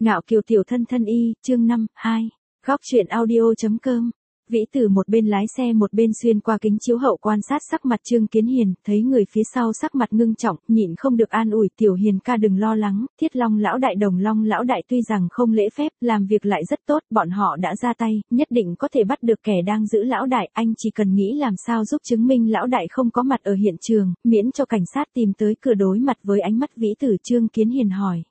Ngạo kiều tiểu thân thân y, chương 5, 2. Góc truyện audio.com. Vĩ Tử một bên lái xe một bên xuyên qua kính chiếu hậu quan sát sắc mặt Trương Kiến Hiền, thấy người phía sau sắc mặt ngưng trọng, nhịn không được an ủi, tiểu Hiền ca đừng lo lắng, Thiết Long lão đại Đồng Long lão đại tuy rằng không lễ phép, làm việc lại rất tốt, bọn họ đã ra tay, nhất định có thể bắt được kẻ đang giữ lão đại, anh chỉ cần nghĩ làm sao giúp chứng minh lão đại không có mặt ở hiện trường, miễn cho cảnh sát tìm tới cửa đối mặt với ánh mắt Vĩ Tử. Trương Kiến Hiền hỏi.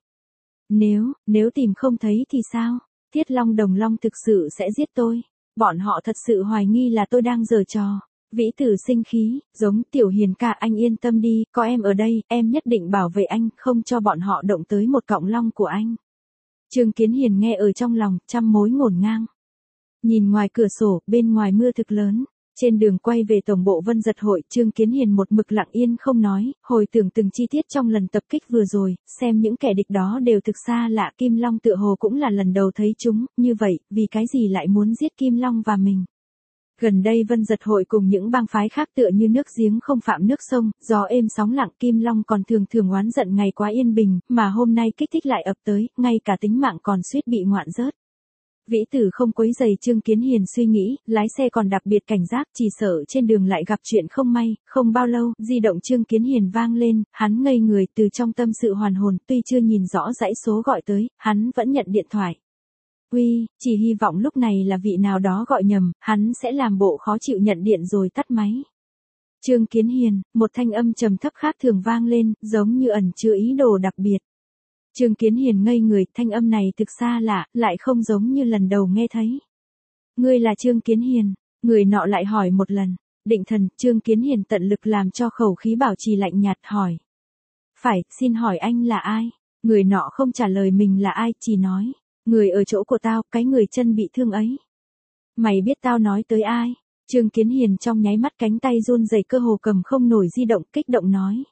Nếu tìm không thấy thì sao? Thiết Long Đồng Long thực sự sẽ giết tôi. Bọn họ thật sự hoài nghi là tôi đang giở trò. Vĩ Tử sinh khí, giống tiểu Hiền ca anh yên tâm đi, có em ở đây, em nhất định bảo vệ anh, không cho bọn họ động tới một cọng lông của anh. Trương Kiến Hiền nghe ở trong lòng, trăm mối ngổn ngang. Nhìn ngoài cửa sổ, bên ngoài mưa thực lớn. Trên đường quay về tổng bộ Vân Giật hội, Trương Kiến Hiền một mực lặng yên không nói, hồi tưởng từng chi tiết trong lần tập kích vừa rồi, xem những kẻ địch đó đều thực xa lạ, Kim Long tựa hồ cũng là lần đầu thấy chúng, như vậy, vì cái gì lại muốn giết Kim Long và mình. Gần đây Vân Giật hội cùng những bang phái khác tựa như nước giếng không phạm nước sông, gió êm sóng lặng, Kim Long còn thường oán giận ngày quá yên bình, mà hôm nay kích thích lại ập tới, ngay cả tính mạng còn suýt bị ngoạn rớt. Vĩ Tử không quấy rầy Trương Kiến Hiền suy nghĩ, lái xe còn đặc biệt cảnh giác, chỉ sợ trên đường lại gặp chuyện không may. Không bao lâu, di động Trương Kiến Hiền vang lên, hắn ngây người, từ trong tâm sự hoàn hồn, tuy chưa nhìn rõ dãy số gọi tới, hắn vẫn nhận điện thoại. Uy, chỉ hy vọng lúc này là vị nào đó gọi nhầm, hắn sẽ làm bộ khó chịu nhận điện rồi tắt máy. Trương Kiến Hiền, một thanh âm trầm thấp khác thường vang lên, giống như ẩn chứa ý đồ đặc biệt. Trương Kiến Hiền ngây người, thanh âm này thực xa lạ, lại không giống như lần đầu nghe thấy. Ngươi là Trương Kiến Hiền, người nọ lại hỏi một lần. Định thần, Trương Kiến Hiền tận lực làm cho khẩu khí bảo trì lạnh nhạt hỏi. Phải, xin hỏi anh là ai? Người nọ không trả lời mình là ai, chỉ nói. Người ở chỗ của tao, cái người chân bị thương ấy. Mày biết tao nói tới ai? Trương Kiến Hiền trong nháy mắt cánh tay run rẩy cơ hồ cầm không nổi di động, kích động nói.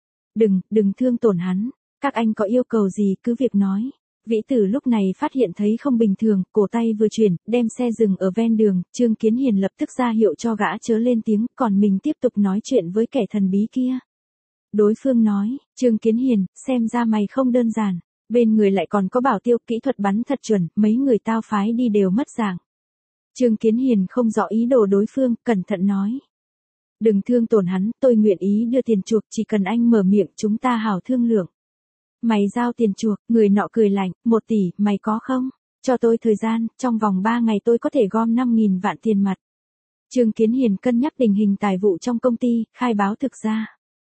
Đừng thương tổn hắn. Các anh có yêu cầu gì cứ việc nói. Vĩ Tử lúc này phát hiện thấy không bình thường, cổ tay vừa chuyển, đem xe dừng ở ven đường, Trương Kiến Hiền lập tức ra hiệu cho gã chớ lên tiếng, còn mình tiếp tục nói chuyện với kẻ thần bí kia. Đối phương nói, Trương Kiến Hiền, xem ra mày không đơn giản, bên người lại còn có bảo tiêu, kỹ thuật bắn thật chuẩn, mấy người tao phái đi đều mất dạng. Trương Kiến Hiền không rõ ý đồ đối phương, cẩn thận nói. Đừng thương tổn hắn, tôi nguyện ý đưa tiền chuộc, chỉ cần anh mở miệng chúng ta hảo thương lượng. Mày giao tiền chuộc, người nọ cười lạnh, 1 tỷ, mày có không? Cho tôi thời gian, trong vòng 3 ngày tôi có thể gom 5.000 vạn tiền mặt. Trương Kiến Hiền cân nhắc tình hình tài vụ trong công ty, khai báo thực ra.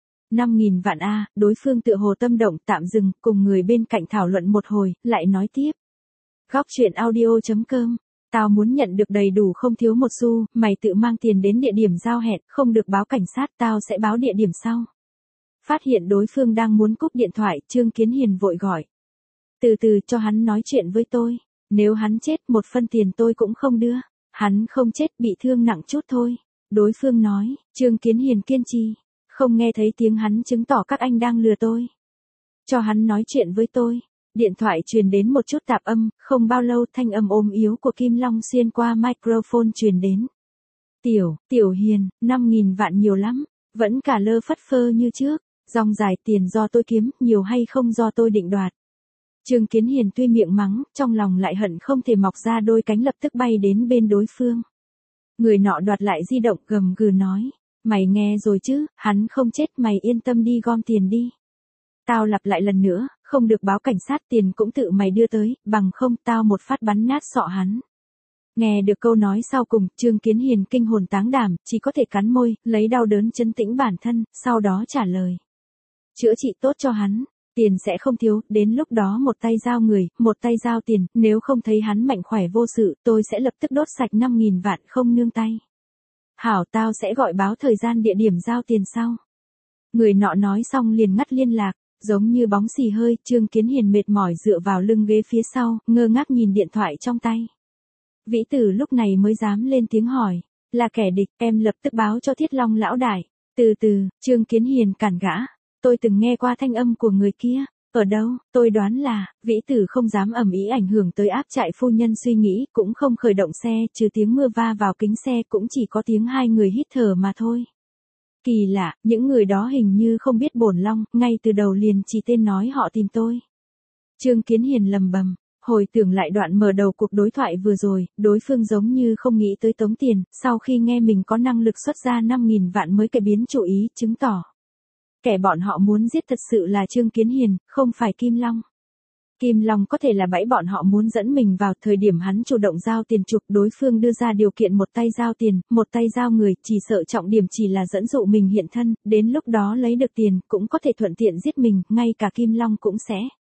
5.000 vạn a, đối phương tựa hồ tâm động, tạm dừng, cùng người bên cạnh thảo luận một hồi, lại nói tiếp. Góc truyện audio.com. Tao muốn nhận được đầy đủ không thiếu một xu, mày tự mang tiền đến địa điểm giao hẹn, không được báo cảnh sát, tao sẽ báo địa điểm sau. Phát hiện đối phương đang muốn cúp điện thoại, Trương Kiến Hiền vội gọi. Từ từ cho hắn nói chuyện với tôi. Nếu hắn chết, 1 phân tiền tôi cũng không đưa. Hắn không chết, bị thương nặng chút thôi. Đối phương nói, Trương Kiến Hiền kiên trì. Không nghe thấy tiếng hắn chứng tỏ các anh đang lừa tôi. Cho hắn nói chuyện với tôi. Điện thoại truyền đến một chút tạp âm, không bao lâu thanh âm ôm yếu của Kim Long xuyên qua microphone truyền đến. Tiểu Hiền, 5.000 vạn nhiều lắm. Vẫn cả lơ phất phơ như trước. Dòng dài tiền do tôi kiếm, nhiều hay không do tôi định đoạt. Trương Kiến Hiền tuy miệng mắng, trong lòng lại hận không thể mọc ra đôi cánh lập tức bay đến bên đối phương. Người nọ đoạt lại di động gầm gừ nói. Mày nghe rồi chứ, hắn không chết, mày yên tâm đi gom tiền đi. Tao lặp lại lần nữa, không được báo cảnh sát, tiền cũng tự mày đưa tới, bằng không tao một phát bắn nát sọ hắn. Nghe được câu nói sau cùng, Trương Kiến Hiền kinh hồn táng đảm, chỉ có thể cắn môi, lấy đau đớn trấn tĩnh bản thân, sau đó trả lời. Chữa trị tốt cho hắn, tiền sẽ không thiếu, đến lúc đó một tay giao người, một tay giao tiền, nếu không thấy hắn mạnh khỏe vô sự, tôi sẽ lập tức đốt sạch 5.000 vạn không nương tay. Hảo, tao sẽ gọi báo thời gian địa điểm giao tiền sau. Người nọ nói xong liền ngắt liên lạc, giống như bóng xì hơi, Trương Kiến Hiền mệt mỏi dựa vào lưng ghế phía sau, ngơ ngác nhìn điện thoại trong tay. Vĩ Tử lúc này mới dám lên tiếng hỏi, là kẻ địch, em lập tức báo cho Thiết Long lão đại. Từ từ, Trương Kiến Hiền cản gã. Tôi từng nghe qua thanh âm của người kia. Ở đâu? Tôi đoán là, Vĩ Tử không dám ầm ĩ ảnh hưởng tới áp trại phu nhân suy nghĩ, cũng không khởi động xe, trừ tiếng mưa va vào kính xe cũng chỉ có tiếng hai người hít thở mà thôi. Kỳ lạ, những người đó hình như không biết bổn long, ngay từ đầu liền chỉ tên nói họ tìm tôi. Trương Kiến Hiền lầm bầm, Hồi tưởng lại đoạn mở đầu cuộc đối thoại vừa rồi, đối phương giống như không nghĩ tới tống tiền, sau khi nghe mình có năng lực xuất ra 5.000 vạn mới cải biến chủ ý, chứng tỏ. Kẻ bọn họ muốn giết thật sự là Trương Kiến Hiền, không phải Kim Long. Kim Long có thể là bẫy bọn họ muốn dẫn mình vào. Thời điểm hắn chủ động giao tiền chuộc, đối phương đưa ra điều kiện một tay giao tiền, một tay giao người, chỉ sợ trọng điểm chỉ là dẫn dụ mình hiện thân, đến lúc đó lấy được tiền, cũng có thể thuận tiện giết mình, ngay cả Kim Long cũng sẽ.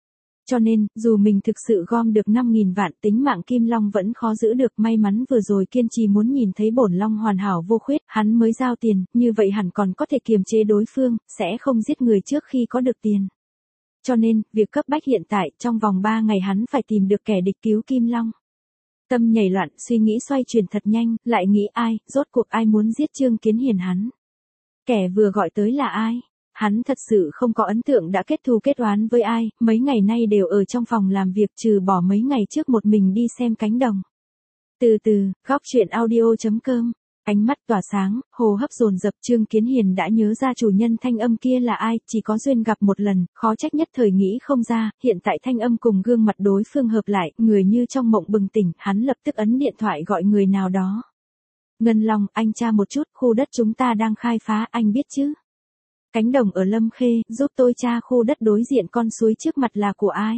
Cho nên, dù mình thực sự gom được 5.000 vạn, tính mạng Kim Long vẫn khó giữ được. May mắn vừa rồi kiên trì muốn nhìn thấy bổn Long hoàn hảo vô khuyết, hắn mới giao tiền, như vậy hẳn còn có thể kiềm chế đối phương, sẽ không giết người trước khi có được tiền. Cho nên, việc cấp bách hiện tại, trong vòng 3 ngày hắn phải tìm được kẻ địch cứu Kim Long. Tâm nhảy loạn, suy nghĩ xoay chuyển thật nhanh, lại nghĩ ai, rốt cuộc ai muốn giết Trương Kiến Hiền hắn. Kẻ vừa gọi tới là ai? Hắn thật sự không có ấn tượng đã kết thù kết oán với ai, mấy ngày nay đều ở trong phòng làm việc trừ bỏ mấy ngày trước một mình đi xem cánh đồng. Từ từ, góc chuyện audio.com. Ánh mắt tỏa sáng, hô hấp dồn dập. Trương Kiến Hiền đã nhớ ra chủ nhân thanh âm kia là ai, chỉ có duyên gặp một lần, khó trách nhất thời nghĩ không ra, hiện tại thanh âm cùng gương mặt đối phương hợp lại, người như trong mộng bừng tỉnh, hắn lập tức ấn điện thoại gọi người nào đó. Ngân Long, anh tra một chút, khu đất chúng ta đang khai phá, anh biết chứ? Cánh đồng ở Lâm Khê, giúp tôi tra khu đất đối diện con suối trước mặt là của ai?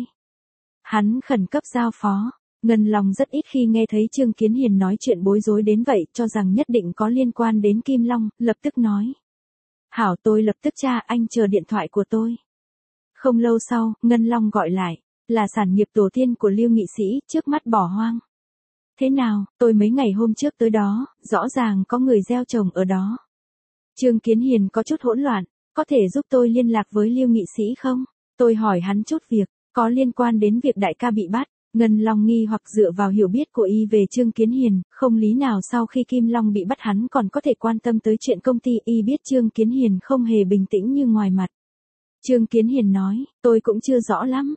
Hắn khẩn cấp giao phó. Ngân Long rất ít khi nghe thấy Trương Kiến Hiền nói chuyện bối rối đến vậy, cho rằng nhất định có liên quan đến Kim Long, lập tức nói. Hảo, tôi lập tức tra, anh chờ điện thoại của tôi. Không lâu sau, Ngân Long gọi lại, là sản nghiệp tổ tiên của Lưu nghị sĩ, trước mắt bỏ hoang. Thế nào, tôi mấy ngày hôm trước tới đó, rõ ràng có người gieo trồng ở đó. Trương Kiến Hiền có chút hỗn loạn, có thể giúp tôi liên lạc với Lưu nghị sĩ không? Tôi hỏi hắn chút việc, có liên quan đến việc đại ca bị bắt. Ngân Long nghi hoặc dựa vào hiểu biết của y về Trương Kiến Hiền, không lý nào sau khi Kim Long bị bắt hắn còn có thể quan tâm tới chuyện công ty. Y biết Trương Kiến Hiền không hề bình tĩnh như ngoài mặt. Trương Kiến Hiền nói, tôi cũng chưa rõ lắm,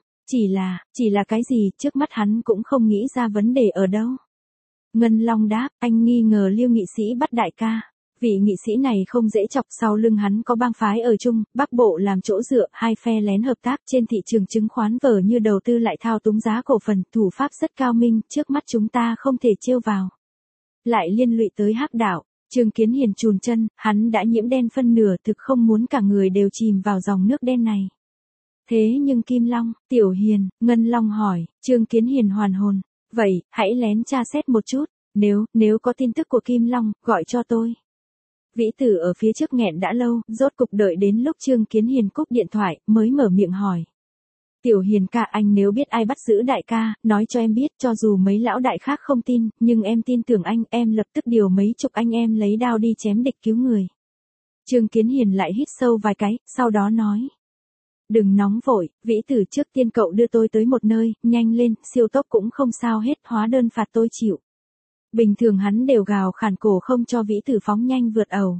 chỉ là cái gì, trước mắt hắn cũng không nghĩ ra vấn đề ở đâu. Ngân Long đáp, anh nghi ngờ Lưu nghị sĩ bắt đại ca. Vị nghị sĩ này không dễ chọc, sau lưng hắn có bang phái ở Trung, Bắc Bộ làm chỗ dựa, hai phe lén hợp tác trên thị trường chứng khoán vờ như đầu tư lại thao túng giá cổ phần, thủ pháp rất cao minh, trước mắt chúng ta không thể trêu vào. Lại liên lụy tới hắc đạo. Trương Kiến Hiền chùn chân, hắn đã nhiễm đen phân nửa, thực không muốn cả người đều chìm vào dòng nước đen này. Thế nhưng Kim Long, Tiểu Hiền, Ngân Long hỏi. Trương Kiến Hiền hoàn hồn, vậy, hãy lén tra xét một chút, nếu có tin tức của Kim Long, gọi cho tôi. Vĩ Tử ở phía trước nghẹn đã lâu, rốt cục đợi đến lúc Trương Kiến Hiền cúp điện thoại, mới mở miệng hỏi. Tiểu Hiền ca, anh nếu biết ai bắt giữ đại ca, nói cho em biết, cho dù mấy lão đại khác không tin, nhưng em tin tưởng anh, em lập tức điều mấy chục anh em lấy đao đi chém địch cứu người. Trương Kiến Hiền lại hít sâu vài cái, sau đó nói. Đừng nóng vội, Vĩ Tử, trước tiên cậu đưa tôi tới một nơi, nhanh lên, siêu tốc cũng không sao hết, hóa đơn phạt tôi chịu. Bình thường hắn đều gào khàn cổ không cho Vĩ Tử phóng nhanh vượt ẩu.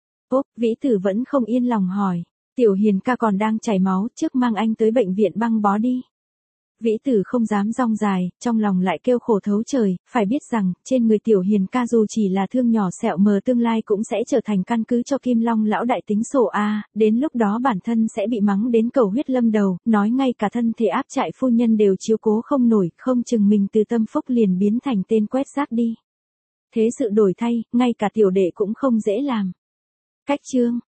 Vĩ Tử vẫn không yên lòng hỏi. Tiểu Hiền ca còn đang chảy máu, trước mang anh tới bệnh viện băng bó đi. Vĩ Tử không dám rong dài, trong lòng lại kêu khổ thấu trời, phải biết rằng, trên người Tiểu Hiền ca dù chỉ là thương nhỏ sẹo mờ tương lai cũng sẽ trở thành căn cứ cho Kim Long lão đại tính sổ A, đến lúc đó bản thân sẽ bị mắng đến cầu huyết lâm đầu, nói ngay cả thân thể áp trại phu nhân đều chiếu cố không nổi, không chừng mình từ tâm phúc liền biến thành tên quét rác đi. Thế sự đổi thay, ngay cả tiểu đệ cũng không dễ làm. Cách chương